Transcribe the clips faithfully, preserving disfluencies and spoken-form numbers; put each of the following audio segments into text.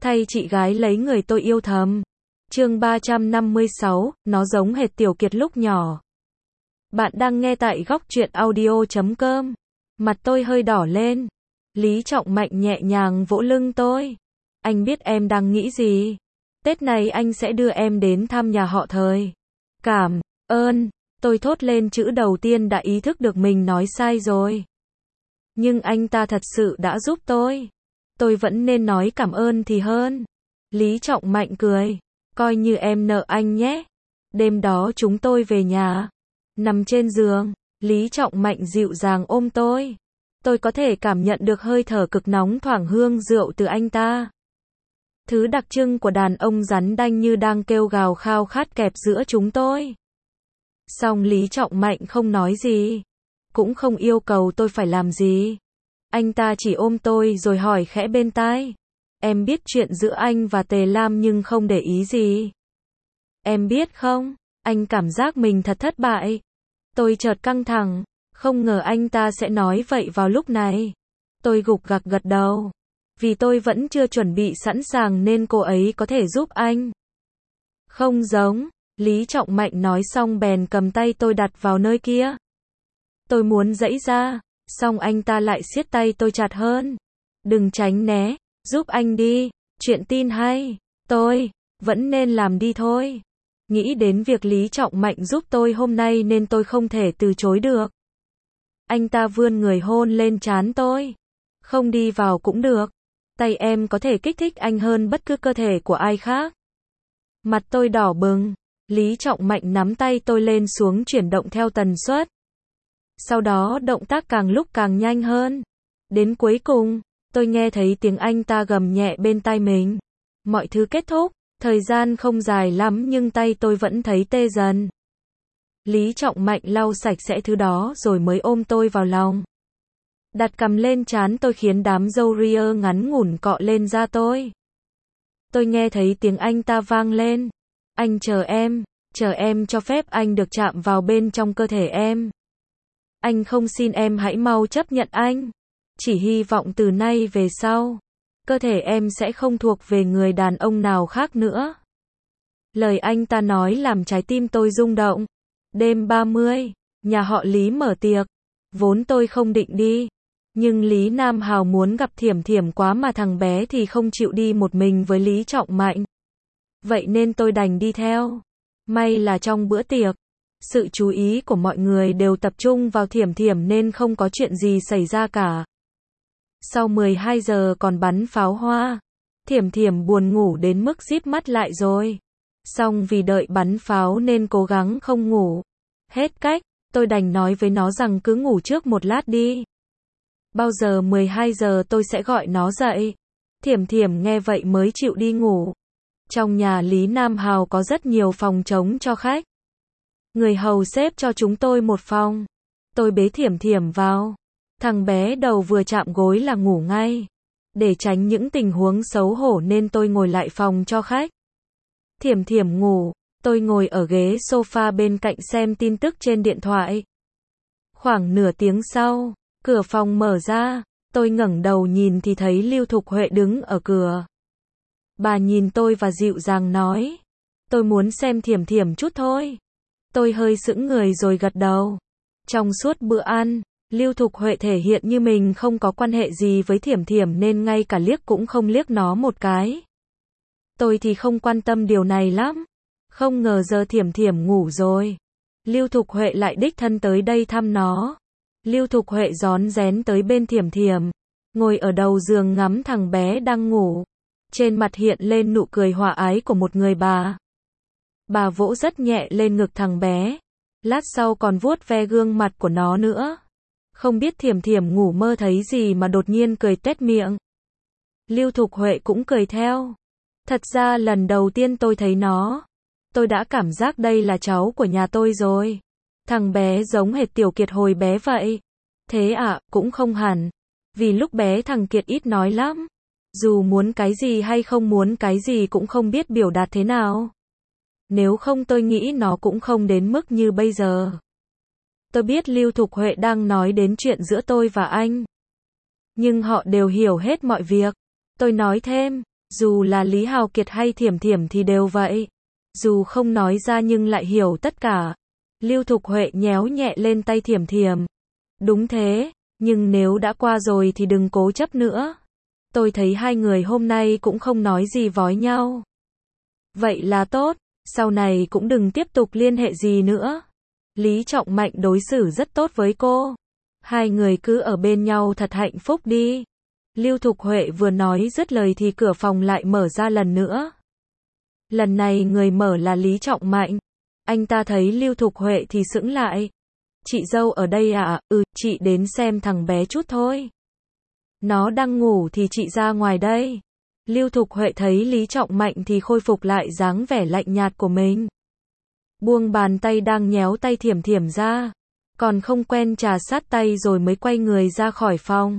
thay chị gái lấy người tôi yêu thầm. Chương ba trăm năm mươi sáu, nó giống hệt Tiểu Kiệt lúc nhỏ. Bạn đang nghe tại góc truyện audio chấm com. Mặt tôi hơi đỏ lên. Lý Trọng Mạnh nhẹ nhàng vỗ lưng tôi. Anh biết em đang nghĩ gì. Tết này anh sẽ đưa em đến thăm nhà họ Thời. Cảm ơn. Tôi thốt lên chữ đầu tiên đã ý thức được mình nói sai rồi. Nhưng anh ta thật sự đã giúp tôi. Tôi vẫn nên nói cảm ơn thì hơn. Lý Trọng Mạnh cười. Coi như em nợ anh nhé. Đêm đó chúng tôi về nhà. Nằm trên giường, Lý Trọng Mạnh dịu dàng ôm tôi. Tôi có thể cảm nhận được hơi thở cực nóng thoảng hương rượu từ anh ta. Thứ đặc trưng của đàn ông rắn đanh như đang kêu gào khao khát kẹp giữa chúng tôi. Song Lý Trọng Mạnh không nói gì. Cũng không yêu cầu tôi phải làm gì. Anh ta chỉ ôm tôi rồi hỏi khẽ bên tai. Em biết chuyện giữa anh và Tề Lam nhưng không để ý gì. Em biết không, anh cảm giác mình thật thất bại. Tôi chợt căng thẳng, không ngờ anh ta sẽ nói vậy vào lúc này. Tôi gục gặc gật đầu. Vì tôi vẫn chưa chuẩn bị sẵn sàng nên cô ấy có thể giúp anh. Không giống, Lý Trọng Mạnh nói xong bèn cầm tay tôi đặt vào nơi kia. Tôi muốn giãy ra, song anh ta lại siết tay tôi chặt hơn. Đừng tránh né, giúp anh đi, chuyện tin hay, tôi vẫn nên làm đi thôi. Nghĩ đến việc Lý Trọng Mạnh giúp tôi hôm nay nên tôi không thể từ chối được. Anh ta vươn người hôn lên trán tôi. Không đi vào cũng được. Tay em có thể kích thích anh hơn bất cứ cơ thể của ai khác. Mặt tôi đỏ bừng. Lý Trọng Mạnh nắm tay tôi lên xuống chuyển động theo tần suất. Sau đó động tác càng lúc càng nhanh hơn. Đến cuối cùng, tôi nghe thấy tiếng anh ta gầm nhẹ bên tai mình. Mọi thứ kết thúc. Thời gian không dài lắm nhưng tay tôi vẫn thấy tê dần. Lý Trọng Mạnh lau sạch sẽ thứ đó rồi mới ôm tôi vào lòng. Đặt cằm lên trán tôi khiến đám râu ria ngắn ngủn cọ lên da tôi. Tôi nghe thấy tiếng anh ta vang lên. Anh chờ em, chờ em cho phép anh được chạm vào bên trong cơ thể em. Anh không xin em hãy mau chấp nhận anh. Chỉ hy vọng từ nay về sau, cơ thể em sẽ không thuộc về người đàn ông nào khác nữa. Lời anh ta nói làm trái tim tôi rung động. Đêm ba mươi, nhà họ Lý mở tiệc. Vốn tôi không định đi. Nhưng Lý Nam Hào muốn gặp Thiểm Thiểm quá mà thằng bé thì không chịu đi một mình với Lý Trọng Mạnh. Vậy nên tôi đành đi theo. May là trong bữa tiệc, sự chú ý của mọi người đều tập trung vào Thiểm Thiểm nên không có chuyện gì xảy ra cả. Sau mười hai giờ còn bắn pháo hoa, Thiểm Thiểm buồn ngủ đến mức díp mắt lại rồi. Song vì đợi bắn pháo nên cố gắng không ngủ. Hết cách, tôi đành nói với nó rằng cứ ngủ trước một lát đi. Bao giờ mười hai giờ tôi sẽ gọi nó dậy. Thiểm Thiểm nghe vậy mới chịu đi ngủ. Trong nhà Lý Nam Hào có rất nhiều phòng trống cho khách. Người hầu xếp cho chúng tôi một phòng. Tôi bế Thiểm Thiểm vào. Thằng bé đầu vừa chạm gối là ngủ ngay. Để tránh những tình huống xấu hổ nên tôi ngồi lại phòng cho khách. Thiểm Thiểm ngủ, tôi ngồi ở ghế sofa bên cạnh xem tin tức trên điện thoại. Khoảng nửa tiếng sau, cửa phòng mở ra, tôi ngẩng đầu nhìn thì thấy Lưu Thục Huệ đứng ở cửa. Bà nhìn tôi và dịu dàng nói, tôi muốn xem Thiểm Thiểm chút thôi. Tôi hơi sững người rồi gật đầu. Trong suốt bữa ăn, Lưu Thục Huệ thể hiện như mình không có quan hệ gì với Thiểm Thiểm nên ngay cả liếc cũng không liếc nó một cái. Tôi thì không quan tâm điều này lắm. Không ngờ giờ Thiểm Thiểm ngủ rồi. Lưu Thục Huệ lại đích thân tới đây thăm nó. Lưu Thục Huệ rón rén tới bên Thiểm Thiểm, ngồi ở đầu giường ngắm thằng bé đang ngủ. Trên mặt hiện lên nụ cười hòa ái của một người bà. Bà vỗ rất nhẹ lên ngực thằng bé. Lát sau còn vuốt ve gương mặt của nó nữa. Không biết Thiểm Thiểm ngủ mơ thấy gì mà đột nhiên cười tuét miệng. Lưu Thục Huệ cũng cười theo. Thật ra lần đầu tiên tôi thấy nó, tôi đã cảm giác đây là cháu của nhà tôi rồi. Thằng bé giống hệt Tiểu Kiệt hồi bé vậy. Thế ạ, à, cũng không hẳn. Vì lúc bé thằng Kiệt ít nói lắm. Dù muốn cái gì hay không muốn cái gì cũng không biết biểu đạt thế nào. Nếu không tôi nghĩ nó cũng không đến mức như bây giờ. Tôi biết Lưu Thục Huệ đang nói đến chuyện giữa tôi và anh. Nhưng họ đều hiểu hết mọi việc. Tôi nói thêm, Dù là Lý Hào Kiệt hay Thiểm Thiểm thì đều vậy. Dù không nói ra nhưng lại hiểu tất cả. Lưu Thục Huệ nhéo nhẹ lên tay Thiểm Thiểm. Đúng thế, nhưng nếu đã qua rồi thì đừng cố chấp nữa. Tôi thấy hai người hôm nay cũng không nói gì vói nhau. Vậy là tốt, sau này cũng đừng tiếp tục liên hệ gì nữa. Lý Trọng Mạnh đối xử rất tốt với cô. Hai người cứ ở bên nhau thật hạnh phúc đi. Lưu Thục Huệ vừa nói dứt lời thì cửa phòng lại mở ra lần nữa. Lần này người mở là Lý Trọng Mạnh. Anh ta thấy Lưu Thục Huệ thì sững lại. Chị dâu ở đây à? Ừ, chị đến xem thằng bé chút thôi. Nó đang ngủ thì chị ra ngoài đây. Lưu Thục Huệ thấy Lý Trọng Mạnh thì khôi phục lại dáng vẻ lạnh nhạt của mình. Buông bàn tay đang nhéo tay Thiểm Thiểm ra. Còn không quen trà sát tay rồi mới quay người ra khỏi phòng.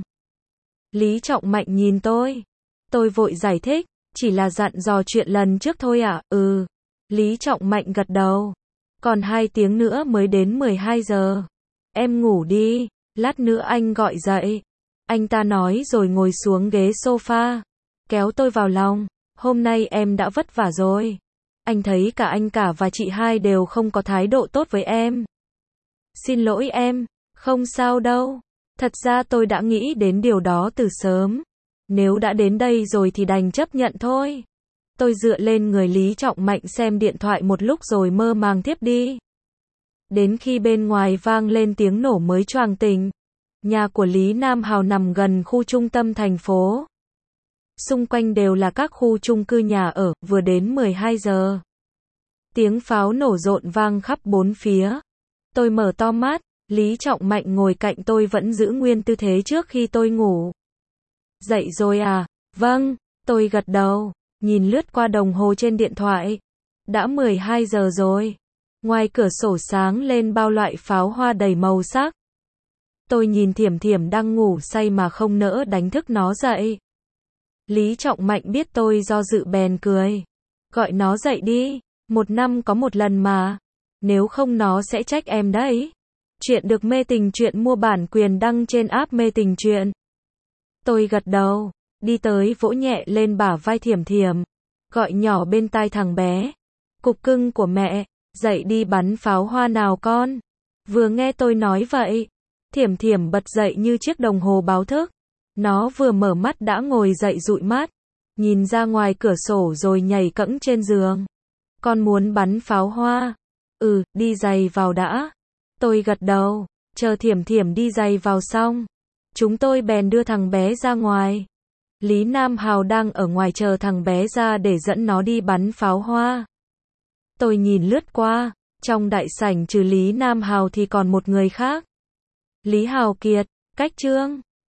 Lý Trọng Mạnh nhìn tôi. Tôi vội giải thích, chỉ là dặn dò chuyện lần trước thôi ạ. À? Ừ. Lý Trọng Mạnh gật đầu. Còn hai tiếng nữa mới đến mười hai giờ. Em ngủ đi, lát nữa anh gọi dậy. Anh ta nói rồi ngồi xuống ghế sofa. Kéo tôi vào lòng. Hôm nay em đã vất vả rồi. Anh thấy cả anh cả và chị hai đều không có thái độ tốt với em. Xin lỗi em, không sao đâu. Thật ra tôi đã nghĩ đến điều đó từ sớm. Nếu đã đến đây rồi thì đành chấp nhận thôi. Tôi dựa lên người Lý Trọng Mạnh xem điện thoại một lúc rồi mơ màng thiếp đi. Đến khi bên ngoài vang lên tiếng nổ mới choàng tỉnh. Nhà của Lý Nam Hào nằm gần khu trung tâm thành phố. Xung quanh đều là các khu chung cư nhà ở, vừa đến mười hai giờ. Tiếng pháo nổ rộn vang khắp bốn phía. Tôi mở to mắt, Lý Trọng Mạnh ngồi cạnh tôi vẫn giữ nguyên tư thế trước khi tôi ngủ. Dậy rồi à? Vâng, tôi gật đầu, nhìn lướt qua đồng hồ trên điện thoại. Đã mười hai giờ rồi. Ngoài cửa sổ sáng lên bao loại pháo hoa đầy màu sắc. Tôi nhìn Thiểm Thiểm đang ngủ say mà không nỡ đánh thức nó dậy. Lý Trọng Mạnh biết tôi do dự bèn cười. Gọi nó dậy đi, một năm có một lần mà. Nếu không nó sẽ trách em đấy. Chuyện được mê tình truyện mua bản quyền đăng trên app mê tình truyện. Tôi gật đầu, đi tới vỗ nhẹ lên bả vai Thiểm Thiểm. Gọi nhỏ bên tai thằng bé. Cục cưng của mẹ, dậy đi bắn pháo hoa nào con. Vừa nghe tôi nói vậy, Thiểm Thiểm bật dậy như chiếc đồng hồ báo thức. Nó vừa mở mắt đã ngồi dậy dụi mắt, nhìn ra ngoài cửa sổ rồi nhảy cẫng trên giường. Con muốn bắn pháo hoa? Ừ, đi giày vào đã. Tôi gật đầu, chờ Thiểm Thiểm đi giày vào xong. Chúng tôi bèn đưa thằng bé ra ngoài. Lý Nam Hào đang ở ngoài chờ thằng bé ra để dẫn nó đi bắn pháo hoa. Tôi nhìn lướt qua, trong đại sảnh trừ Lý Nam Hào thì còn một người khác. Lý Hào Kiệt, cách Trương.